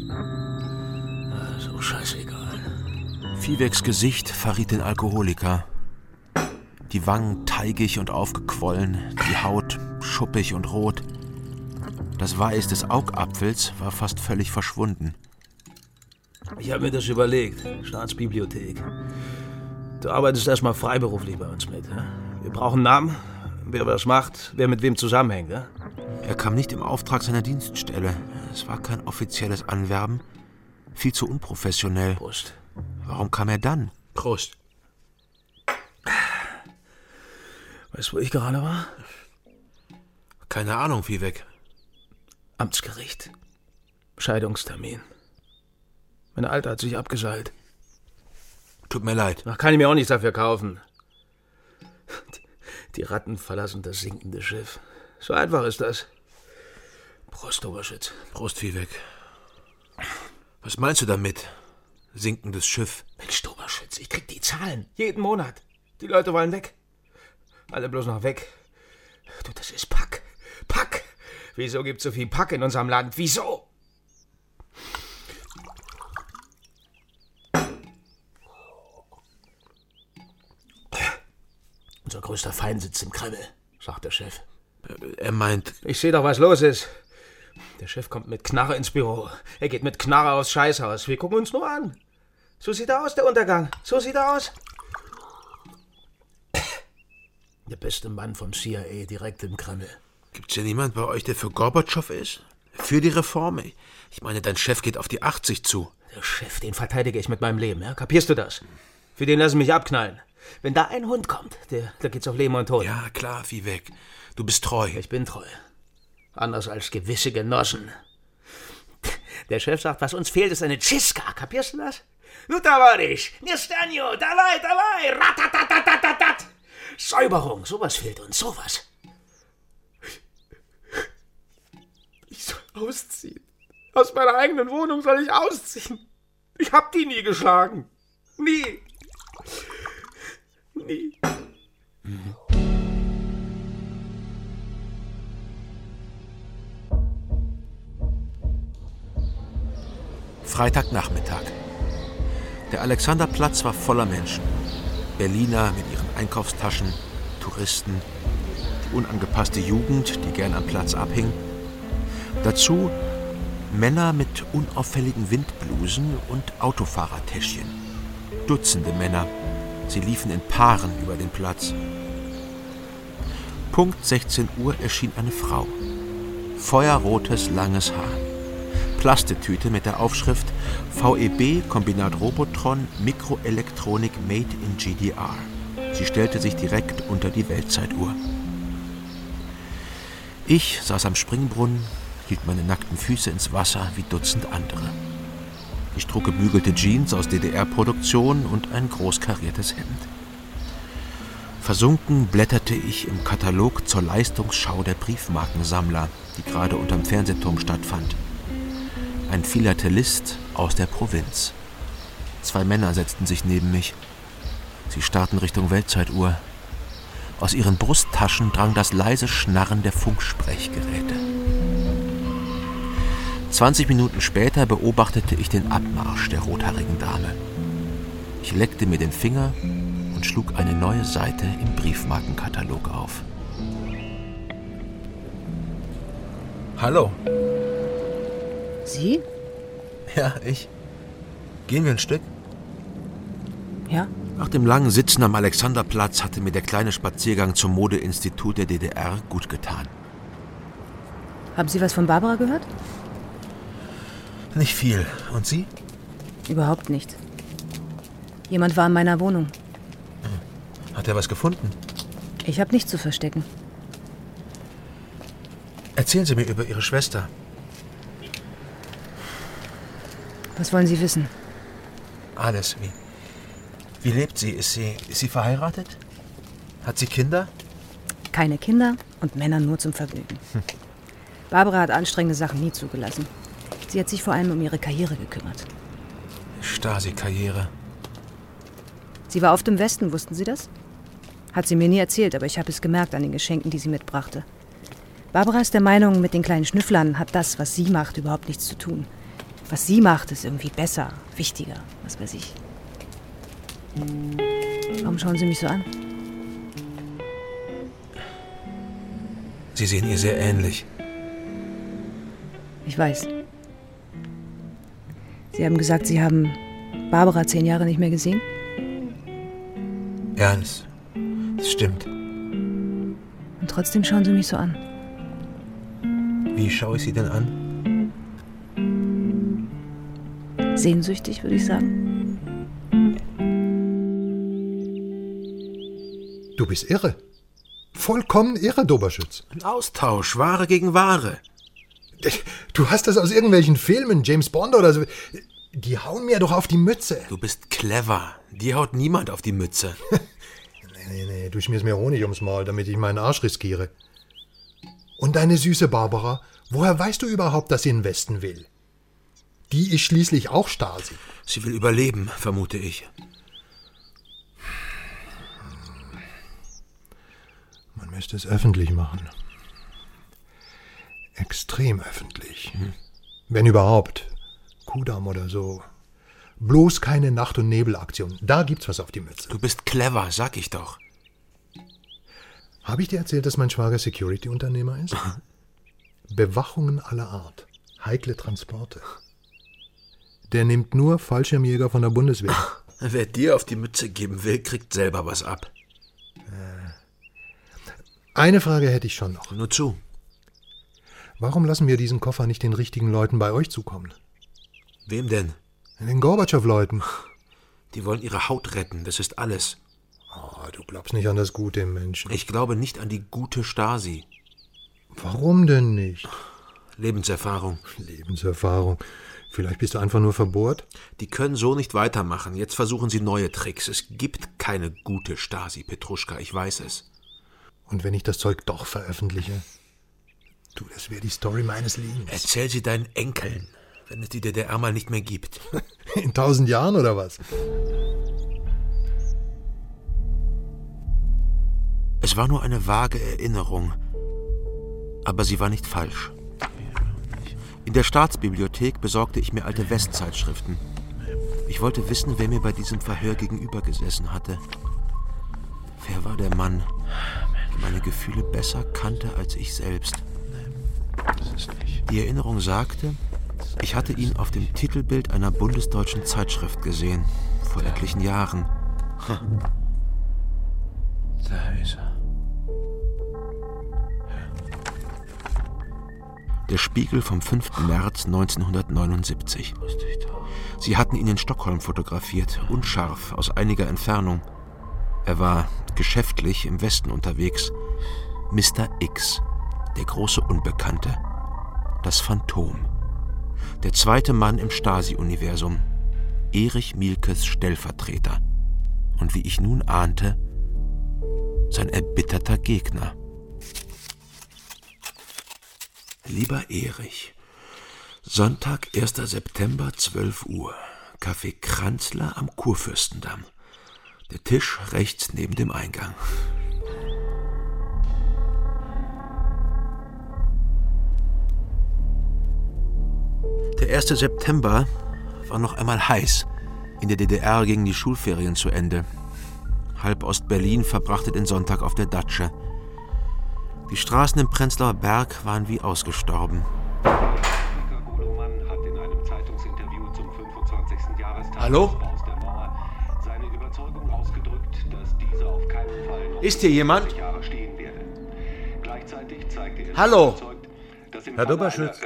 So scheißegal. Viehwegs Gesicht verriet den Alkoholiker. Die Wangen teigig und aufgequollen, die Haut schuppig und rot. Das Weiß des Augapfels war fast völlig verschwunden. Ich habe mir das überlegt. Staatsbibliothek. Du arbeitest erstmal freiberuflich bei uns mit. Wir brauchen Namen, wer was macht, wer mit wem zusammenhängt. Er kam nicht im Auftrag seiner Dienststelle. Es war kein offizielles Anwerben. Viel zu unprofessionell. Prost. Warum kam er dann? Prost. Weißt du, wo ich gerade war? Keine Ahnung, Viehweg. Amtsgericht. Scheidungstermin. Meine Alte hat sich abgeseilt. Tut mir leid. Ach, kann ich mir auch nichts dafür kaufen. Die Ratten verlassen das sinkende Schiff. So einfach ist das. Prost, Oberschütz. Prost, Viehweg. Was meinst du damit? Sinkendes Schiff. Mensch, Oberschütz, ich krieg die Zahlen. Jeden Monat. Die Leute wollen weg. Alle bloß noch weg. Du, das ist Pack. Pack. Wieso gibt's so viel Pack in unserem Land? Wieso? Unser größter Feind sitzt im Kreml, sagt der Chef. Er meint... Ich sehe doch, was los ist. Der Chef kommt mit Knarre ins Büro. Er geht mit Knarre aufs Scheißhaus. Wir gucken uns nur an. So sieht er aus, der Untergang. So sieht er aus. Der beste Mann vom CIA, direkt im Kreml. Gibt's ja niemand bei euch, der für Gorbatschow ist? Für die Reform? Ich meine, dein Chef geht auf die 80 zu. Der Chef, den verteidige ich mit meinem Leben, ja? Kapierst du das? Für den lassen mich abknallen. Wenn da ein Hund kommt, da geht's auf Leben und Tod. Ja, klar, Viehweg. Du bist treu. Ich bin treu. Anders als gewisse Genossen. Der Chef sagt, was uns fehlt, ist eine Tschistka. Kapierst du das? Nu, tavarisch, nie stanjo, davai, ratatatatat. Säuberung, sowas fehlt uns, sowas. Ich soll ausziehen. Aus meiner eigenen Wohnung soll ich ausziehen. Ich hab die nie geschlagen. Nie. Nie. Freitagnachmittag. Der Alexanderplatz war voller Menschen. Berliner mit ihren Einkaufstaschen, Touristen, die unangepasste Jugend, die gern am Platz abhing. Dazu Männer mit unauffälligen Windblusen und Autofahrertäschchen. Dutzende Männer. Sie liefen in Paaren über den Platz. Punkt 16 Uhr erschien eine Frau. Feuerrotes, langes Haar. Plastetüte mit der Aufschrift VEB Kombinat Robotron Mikroelektronik Made in GDR. Sie stellte sich direkt unter die Weltzeituhr. Ich saß am Springbrunnen, hielt meine nackten Füße ins Wasser wie Dutzend andere. Ich trug gebügelte Jeans aus DDR-Produktion und ein großkariertes Hemd. Versunken blätterte ich im Katalog zur Leistungsschau der Briefmarkensammler, die gerade unterm Fernsehturm stattfand. Ein Philatelist aus der Provinz. 2 Männer setzten sich neben mich. Sie starrten Richtung Weltzeituhr. Aus ihren Brusttaschen drang das leise Schnarren der Funksprechgeräte. 20 Minuten später beobachtete ich den Abmarsch der rothaarigen Dame. Ich leckte mir den Finger und schlug eine neue Seite im Briefmarkenkatalog auf. Hallo. Sie? Ja, ich. Gehen wir ein Stück? Ja. Nach dem langen Sitzen am Alexanderplatz hatte mir der kleine Spaziergang zum Modeinstitut der DDR gut getan. Haben Sie was von Barbara gehört? Nicht viel. Und Sie? Überhaupt nicht. Jemand war in meiner Wohnung. Hat er was gefunden? Ich habe nichts zu verstecken. Erzählen Sie mir über Ihre Schwester. Was wollen Sie wissen? Alles. Wie lebt sie? Ist sie verheiratet? Hat sie Kinder? Keine Kinder und Männer nur zum Vergnügen. Barbara hat anstrengende Sachen nie zugelassen. Sie hat sich vor allem um ihre Karriere gekümmert. Stasi-Karriere. Sie war oft im Westen, wussten Sie das? Hat sie mir nie erzählt, aber ich habe es gemerkt an den Geschenken, die sie mitbrachte. Barbara ist der Meinung, mit den kleinen Schnüfflern hat das, was sie macht, überhaupt nichts zu tun. Was sie macht, ist irgendwie besser, wichtiger, was weiß ich. Warum schauen Sie mich so an? Sie sehen ihr sehr ähnlich. Ich weiß. Sie haben gesagt, Sie haben Barbara 10 Jahre nicht mehr gesehen? Ja, das stimmt. Und trotzdem schauen Sie mich so an. Wie schaue ich Sie denn an? Sehnsüchtig, würde ich sagen. Du bist irre. Vollkommen irre, Doberschütz. Ein Austausch, Ware gegen Ware. Du hast das aus irgendwelchen Filmen, James Bond oder so. Die hauen mir doch auf die Mütze. Du bist clever. Dir haut niemand auf die Mütze. Nee, du schmierst mir Honig ums Maul, damit ich meinen Arsch riskiere. Und deine süße Barbara, woher weißt du überhaupt, dass sie in den Westen will? Die ist schließlich auch Stasi. Sie will überleben, vermute ich. Man müsste es öffentlich machen. Extrem öffentlich. Wenn überhaupt. Kudamm oder so. Bloß keine Nacht- und Nebelaktion. Da gibt's was auf die Mütze. Du bist clever, sag ich doch. Habe ich dir erzählt, dass mein Schwager Security-Unternehmer ist? Bewachungen aller Art. Heikle Transporte. Der nimmt nur Fallschirmjäger von der Bundeswehr. Wer dir auf die Mütze geben will, kriegt selber was ab. Eine Frage hätte ich schon noch. Nur zu. Warum lassen wir diesen Koffer nicht den richtigen Leuten bei euch zukommen? Wem denn? Den Gorbatschow-Leuten. Die wollen ihre Haut retten, das ist alles. Oh, du glaubst nicht an das Gute im Menschen. Ich glaube nicht an die gute Stasi. Warum denn nicht? Lebenserfahrung. Lebenserfahrung. Vielleicht bist du einfach nur verbohrt? Die können so nicht weitermachen. Jetzt versuchen sie neue Tricks. Es gibt keine gute Stasi, Petruschka, ich weiß es. Und wenn ich das Zeug doch veröffentliche? Du, das wäre die Story meines Lebens. Erzähl sie deinen Enkeln, wenn es die DDR mal nicht mehr gibt. In 1000 Jahren oder was? Es war nur eine vage Erinnerung, aber sie war nicht falsch. In der Staatsbibliothek besorgte ich mir alte Westzeitschriften. Ich wollte wissen, wer mir bei diesem Verhör gegenüber gesessen hatte. Wer war der Mann, der meine Gefühle besser kannte als ich selbst? Die Erinnerung sagte, ich hatte ihn auf dem Titelbild einer bundesdeutschen Zeitschrift gesehen, vor etlichen Jahren. Da ist er. Der Spiegel vom 5. März 1979. Sie hatten ihn in Stockholm fotografiert, unscharf, aus einiger Entfernung. Er war geschäftlich im Westen unterwegs. Mr. X, der große Unbekannte. Das Phantom. Der zweite Mann im Stasi-Universum. Erich Mielkes Stellvertreter. Und wie ich nun ahnte, sein erbitterter Gegner. Lieber Erich, Sonntag, 1. September, 12 Uhr. Café Kranzler am Kurfürstendamm. Der Tisch rechts neben dem Eingang. Der 1. September war noch einmal heiß. In der DDR gingen die Schulferien zu Ende. Halb Ost-Berlin verbrachte den Sonntag auf der Datsche. Die Straßen im Prenzlauer Berg waren wie ausgestorben. Hallo? Ist hier jemand? Hallo? Herr Doberschütz.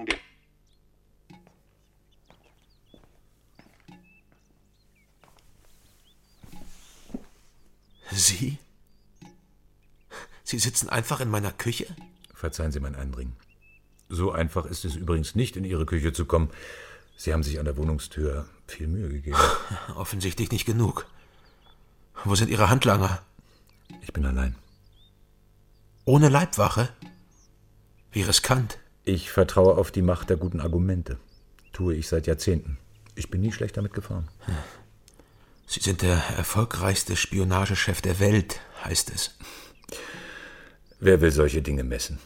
Sie? Sie sitzen einfach in meiner Küche? Verzeihen Sie mein Eindringen. So einfach ist es übrigens nicht, in Ihre Küche zu kommen. Sie haben sich an der Wohnungstür viel Mühe gegeben. Offensichtlich nicht genug. Wo sind Ihre Handlanger? Ich bin allein. Ohne Leibwache? Wie riskant. Ich vertraue auf die Macht der guten Argumente. Tue ich seit Jahrzehnten. Ich bin nie schlecht damit gefahren. Sie sind der erfolgreichste Spionagechef der Welt, heißt es. Wer will solche Dinge messen?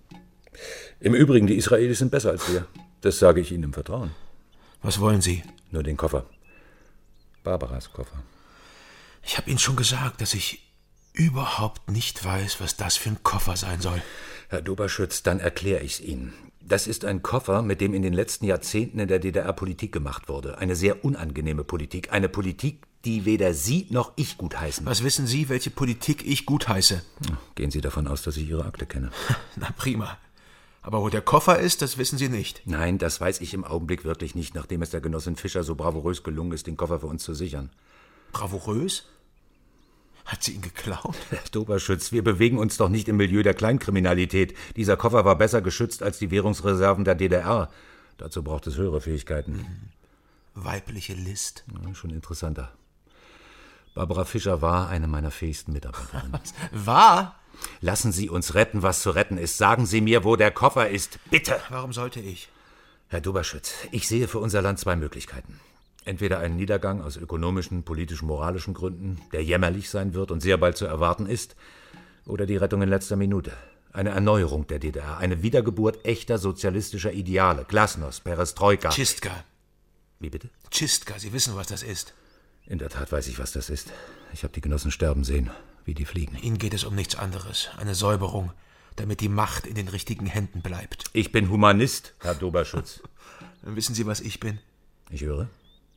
Im Übrigen, die Israelis sind besser als wir. Das sage ich Ihnen im Vertrauen. Was wollen Sie? Nur den Koffer. Barbaras Koffer. Ich habe Ihnen schon gesagt, dass ich überhaupt nicht weiß, was das für ein Koffer sein soll. Herr Doberschütz, dann erkläre ich's Ihnen. Das ist ein Koffer, mit dem in den letzten Jahrzehnten in der DDR Politik gemacht wurde. Eine sehr unangenehme Politik. Eine Politik, die weder Sie noch ich gutheißen. Was wissen Sie, welche Politik ich gutheiße? Gehen Sie davon aus, dass ich Ihre Akte kenne. Na prima. Aber wo der Koffer ist, das wissen Sie nicht. Nein, das weiß ich im Augenblick wirklich nicht, nachdem es der Genossin Fischer so bravourös gelungen ist, den Koffer für uns zu sichern. Bravourös? Hat sie ihn geklaut? Herr Doberschütz, wir bewegen uns doch nicht im Milieu der Kleinkriminalität. Dieser Koffer war besser geschützt als die Währungsreserven der DDR. Dazu braucht es höhere Fähigkeiten. Weibliche List. Ja, schon interessanter. Barbara Fischer war eine meiner fähigsten Mitarbeiterinnen. War? Lassen Sie uns retten, was zu retten ist. Sagen Sie mir, wo der Koffer ist. Bitte! Warum sollte ich? Herr Doberschütz, ich sehe für unser Land zwei Möglichkeiten. Entweder einen Niedergang aus ökonomischen, politischen, moralischen Gründen, der jämmerlich sein wird und sehr bald zu erwarten ist, oder die Rettung in letzter Minute. Eine Erneuerung der DDR, eine Wiedergeburt echter sozialistischer Ideale. Glasnost, Perestroika. Tschistka. Wie bitte? Tschistka, Sie wissen, was das ist. In der Tat weiß ich, was das ist. Ich habe die Genossen sterben sehen, wie die fliegen. Ihnen geht es um nichts anderes. Eine Säuberung, damit die Macht in den richtigen Händen bleibt. Ich bin Humanist, Herr Doberschütz. Wissen Sie, was ich bin? Ich höre.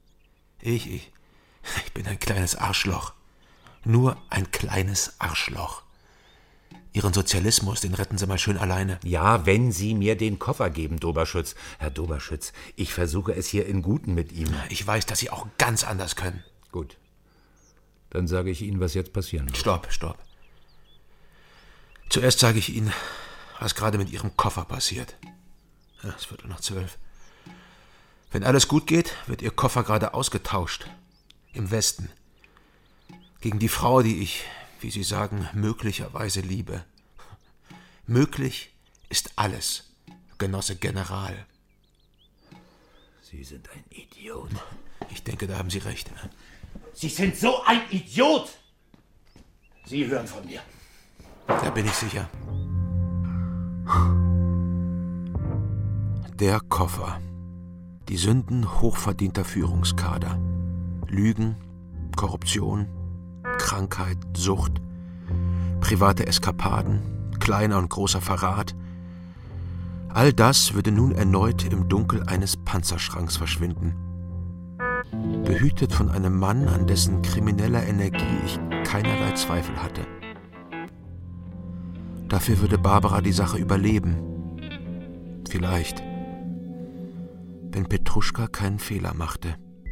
Ich bin ein kleines Arschloch. Nur ein kleines Arschloch. Ihren Sozialismus, den retten Sie mal schön alleine. Ja, wenn Sie mir den Koffer geben, Doberschütz. Herr Doberschütz, ich versuche es hier in Guten mit ihm. Ich weiß, dass Sie auch ganz anders können. Gut. Dann sage ich Ihnen, was jetzt passieren wird. Stopp. Zuerst sage ich Ihnen, was gerade mit Ihrem Koffer passiert. Ja, es wird 11:15. Wenn alles gut geht, wird Ihr Koffer gerade ausgetauscht. Im Westen. Gegen die Frau, die ich, wie Sie sagen, möglicherweise liebe. Möglich ist alles, Genosse General. Sie sind ein Idiot. Ich denke, da haben Sie recht. Sie sind so ein Idiot! Sie hören von mir. Da bin ich sicher. Der Koffer. Die Sünden hochverdienter Führungskader. Lügen, Korruption, Krankheit, Sucht, private Eskapaden, kleiner und großer Verrat. All das würde nun erneut im Dunkel eines Panzerschranks verschwinden. Behütet von einem Mann, an dessen krimineller Energie ich keinerlei Zweifel hatte. Dafür würde Barbara die Sache überleben. Vielleicht. Wenn Petruschka keinen Fehler machte.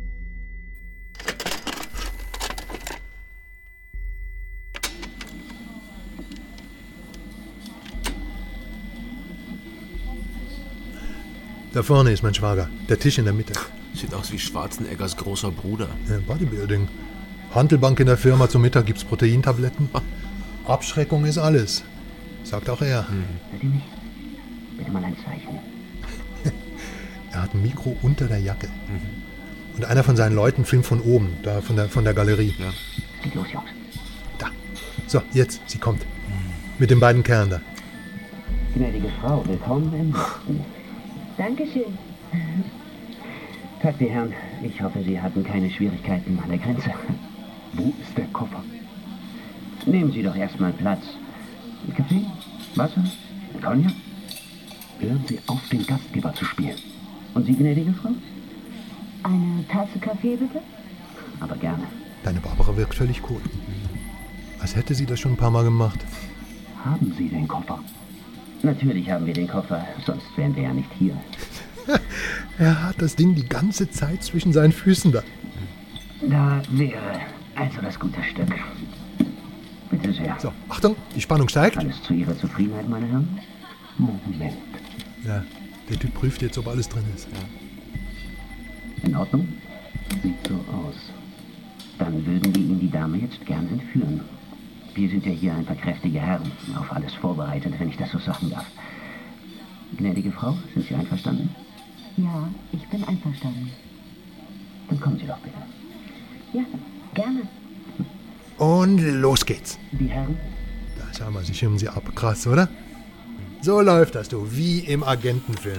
Da vorne ist mein Schwager. Der Tisch in der Mitte. Sieht aus wie Schwarzeneggers großer Bruder. Ja, Bodybuilding. Handelbank in der Firma, zum Mittag gibt's Proteintabletten. Abschreckung ist alles. Sagt auch er. Hört ihr mich? Bitte mal ein Zeichen. Er hat ein Mikro unter der Jacke. Und einer von seinen Leuten filmt von oben, da von der Galerie. Ja. Geht los, Jungs. Da. So, jetzt, sie kommt. Mit den beiden Kerlen da. Gnädige Frau, willkommen im Westen. Dankeschön. Tag, die Herren. Ich hoffe, Sie hatten keine Schwierigkeiten an der Grenze. Wo ist der Koffer? Nehmen Sie doch erstmal Platz. Kaffee? Wasser? Cognac? Hören Sie auf, den Gastgeber zu spielen. Und Sie, gnädige Frau? Eine Tasse Kaffee, bitte? Aber gerne. Deine Barbara wirkt völlig cool. Als hätte sie das schon ein paar Mal gemacht. Haben Sie den Koffer? Natürlich haben wir den Koffer, sonst wären wir ja nicht hier. Er hat das Ding die ganze Zeit zwischen seinen Füßen da. Da wäre also das gute Stück. Bitte sehr. So, Achtung, die Spannung steigt. Alles zu Ihrer Zufriedenheit, meine Herren? Moment. Ja, der Typ prüft jetzt, ob alles drin ist. In Ordnung? Sieht so aus. Dann würden wir Ihnen die Dame jetzt gern entführen. Wir sind ja hier ein paar kräftige Herren, auf alles vorbereitet, wenn ich das so sagen darf. Gnädige Frau, sind Sie einverstanden? Ja, ich bin einverstanden. Dann kommen Sie doch bitte. Ja, gerne. Und los geht's. Die Herren? Da schauen wir, Sie schirmen sie ab. Krass, oder? So läuft das, du, wie im Agentenfilm.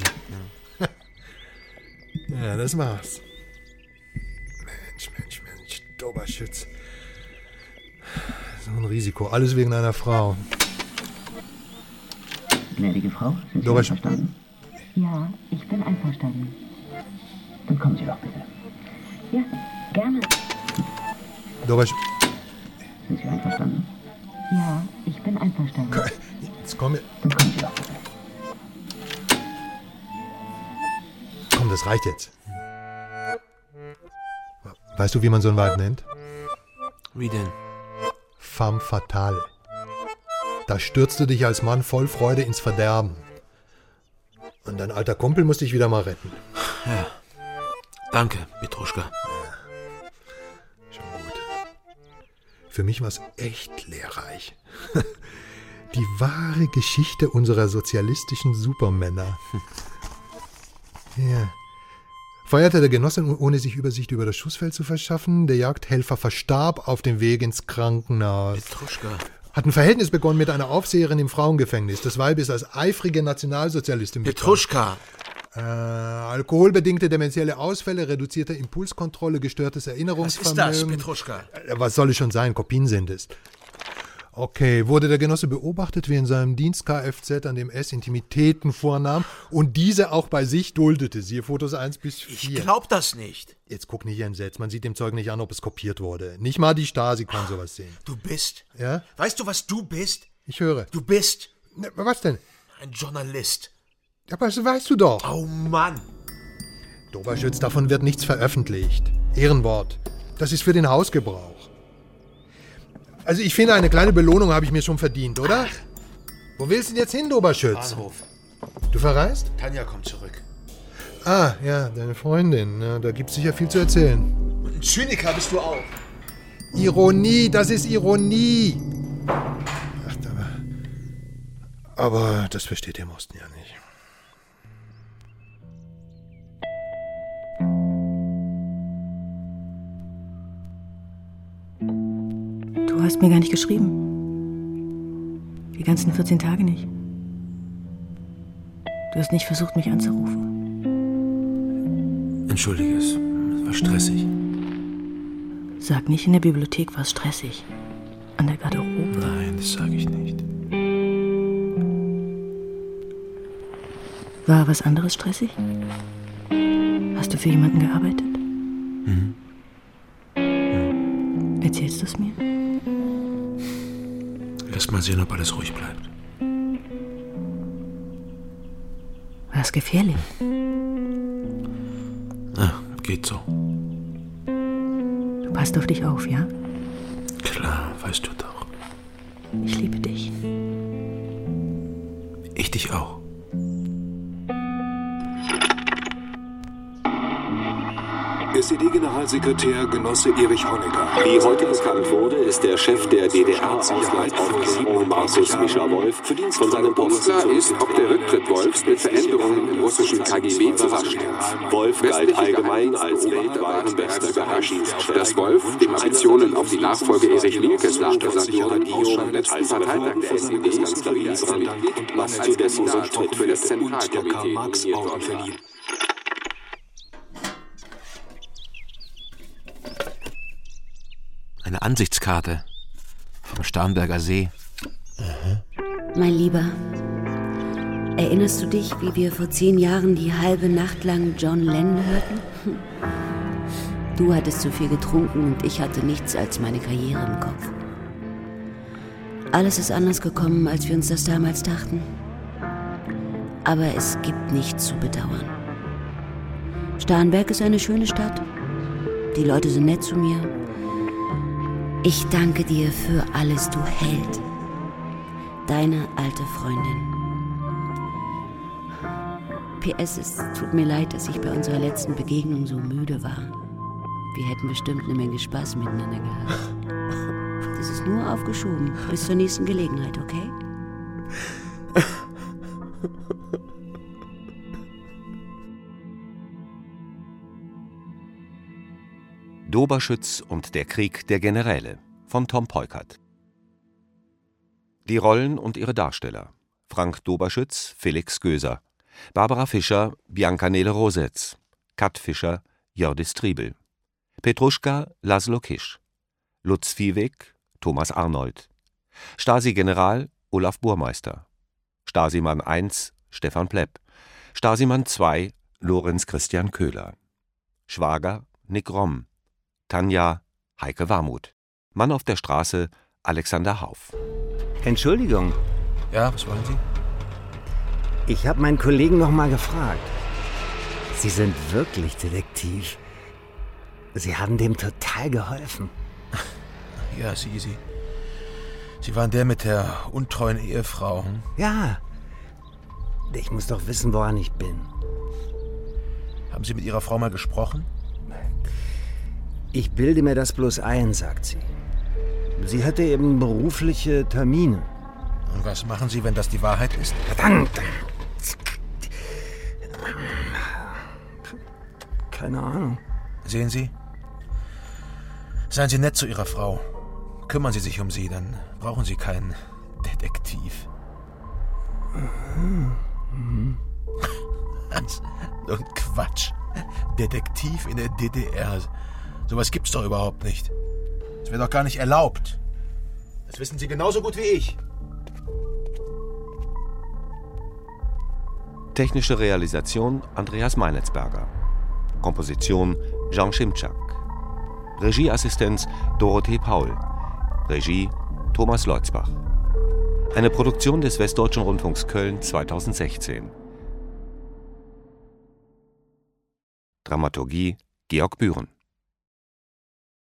Ja, das war's. Mensch, Doberschütz. So ein Risiko, alles wegen einer Frau. Gnädige Frau, sind Sie einverstanden? Ja, ich bin einverstanden. Dann kommen Sie doch bitte. Ja, gerne. Doberschütz. Sind Sie einverstanden? Ja, ich bin einverstanden. Jetzt komm. Dann kommen Sie doch bitte. Komm, das reicht jetzt. Weißt du, wie man so ein Weib nennt? Wie denn? Femme fatale. Da stürzt du dich als Mann voll Freude ins Verderben. Und dein alter Kumpel muss dich wieder mal retten. Ja. Danke, Petruschka. Ja. Schon gut. Für mich war es echt lehrreich. Die wahre Geschichte unserer sozialistischen Supermänner. Ja. Feuerte der Genosse, ohne sich Übersicht über das Schussfeld zu verschaffen. Der Jagdhelfer verstarb auf dem Weg ins Krankenhaus. Petruschka. Hat ein Verhältnis begonnen mit einer Aufseherin im Frauengefängnis. Das Weib ist als eifrige Nationalsozialistin bekannt. Petruschka. Alkoholbedingte dementielle Ausfälle, reduzierte Impulskontrolle, gestörtes Erinnerungsvermögen. Was ist das, Petruschka? Was soll es schon sein? Kopien sind es. Okay, wurde der Genosse beobachtet, wie in seinem Dienst-Kfz, an dem S Intimitäten vornahm und diese auch bei sich duldete. Siehe Fotos 1 bis 4. Ich glaub das nicht. Jetzt guck nicht entsetzt. Man sieht dem Zeug nicht an, ob es kopiert wurde. Nicht mal die Stasi kann sowas sehen. Du bist. Ja? Weißt du, was du bist? Ich höre. Du bist. Was denn? Ein Journalist. Ja, aber das weißt du doch. Oh Mann. Doberschütz, davon wird nichts veröffentlicht. Ehrenwort. Das ist für den Hausgebrauch. Also ich finde, eine kleine Belohnung habe ich mir schon verdient, oder? Wo willst du denn jetzt hin, Doberschütz? Bahnhof. Du verreist? Tanja kommt zurück. Ah, ja, deine Freundin. Ja, da gibt's sicher viel zu erzählen. Und ein Zyniker bist du auch. Ironie, das ist Ironie. Ach, aber das versteht ihr im Osten ja nicht. Du hast mir gar nicht geschrieben. Die ganzen 14 Tage nicht. Du hast nicht versucht, mich anzurufen. Entschuldige es. Es war stressig. Sag nicht, in der Bibliothek war es stressig. An der Garderobe. Nein, das sage ich nicht. War was anderes stressig? Hast du für jemanden gearbeitet? Mhm. Erzählst du es mir? Lass mal sehen, ob alles ruhig bleibt. War es gefährlich? Geht so. Du passt auf dich auf, ja? Klar, weißt du doch. Ich liebe dich. Ich dich auch. SED-Generalsekretär Genosse Erich Honecker. Wie heute bekannt wurde, ist der Chef der DDR-Auslandsaufklärung Markus Mischa Wolf von seinem Posten Unklar ist, ob der Rücktritt Wolfs mit Veränderungen im russischen KGB zusammenhängt. Wolf galt allgemein als weltweit bester Geheimdienstchef. Dass Wolf den Petitionen auf die Nachfolge Erich Mielkes nachgesagt wurde, auch schon im letzten Parteitag der SED was zu dessen Rücktritt für das führte. Zentralkomitee nominiert worden war. Eine Ansichtskarte vom Starnberger See. Mein Lieber, erinnerst du dich, wie wir vor 10 Jahren die halbe Nacht lang John Lennon hörten? Du hattest zu viel getrunken und ich hatte nichts als meine Karriere im Kopf. Alles ist anders gekommen, als wir uns das damals dachten. Aber es gibt nichts zu bedauern. Starnberg ist eine schöne Stadt. Die Leute sind nett zu mir. Ich danke dir für alles, du Held. Deine alte Freundin. PS, es tut mir leid, dass ich bei unserer letzten Begegnung so müde war. Wir hätten bestimmt eine Menge Spaß miteinander gehabt. Das ist nur aufgeschoben. Bis zur nächsten Gelegenheit, okay? Doberschütz und der Krieg der Generäle von Tom Peukert. Die Rollen und ihre Darsteller: Frank Doberschütz, Felix Göser, Barbara Fischer, Bianca Nele-Rosetz, Kat Fischer, Jördis Triebel, Petruschka, Laszlo Kisch, Lutz Viehweg, Thomas Arnold, Stasi-General, Olaf Burmeister, Stasimann 1, Stefan Plepp, Stasimann 2, Lorenz Christian Köhler, Schwager, Nick Romm, Tanja, Heike Warmuth, Mann auf der Straße, Alexander Hauff. Entschuldigung. Ja, was wollen Sie? Ich habe meinen Kollegen noch mal gefragt. Sie sind wirklich Detektiv. Sie haben dem total geholfen. Ja, Sie waren der mit der untreuen Ehefrau. Hm? Ja. Ich muss doch wissen, woran ich bin. Haben Sie mit Ihrer Frau mal gesprochen? Ich bilde mir das bloß ein, sagt sie. Sie hatte eben berufliche Termine. Und was machen Sie, wenn das die Wahrheit ist? Verdammt! Keine Ahnung. Sehen Sie? Seien Sie nett zu Ihrer Frau. Kümmern Sie sich um sie, dann brauchen Sie keinen Detektiv. So ein Quatsch. Detektiv in der DDR. Sowas gibt's doch überhaupt nicht. Das wäre doch gar nicht erlaubt. Das wissen Sie genauso gut wie ich. Technische Realisation Andreas Meinetzberger. Komposition Jean Schimczak. Regieassistenz Dorothee Paul. Regie Thomas Leutzbach. Eine Produktion des Westdeutschen Rundfunks Köln 2016. Dramaturgie Georg Bühren.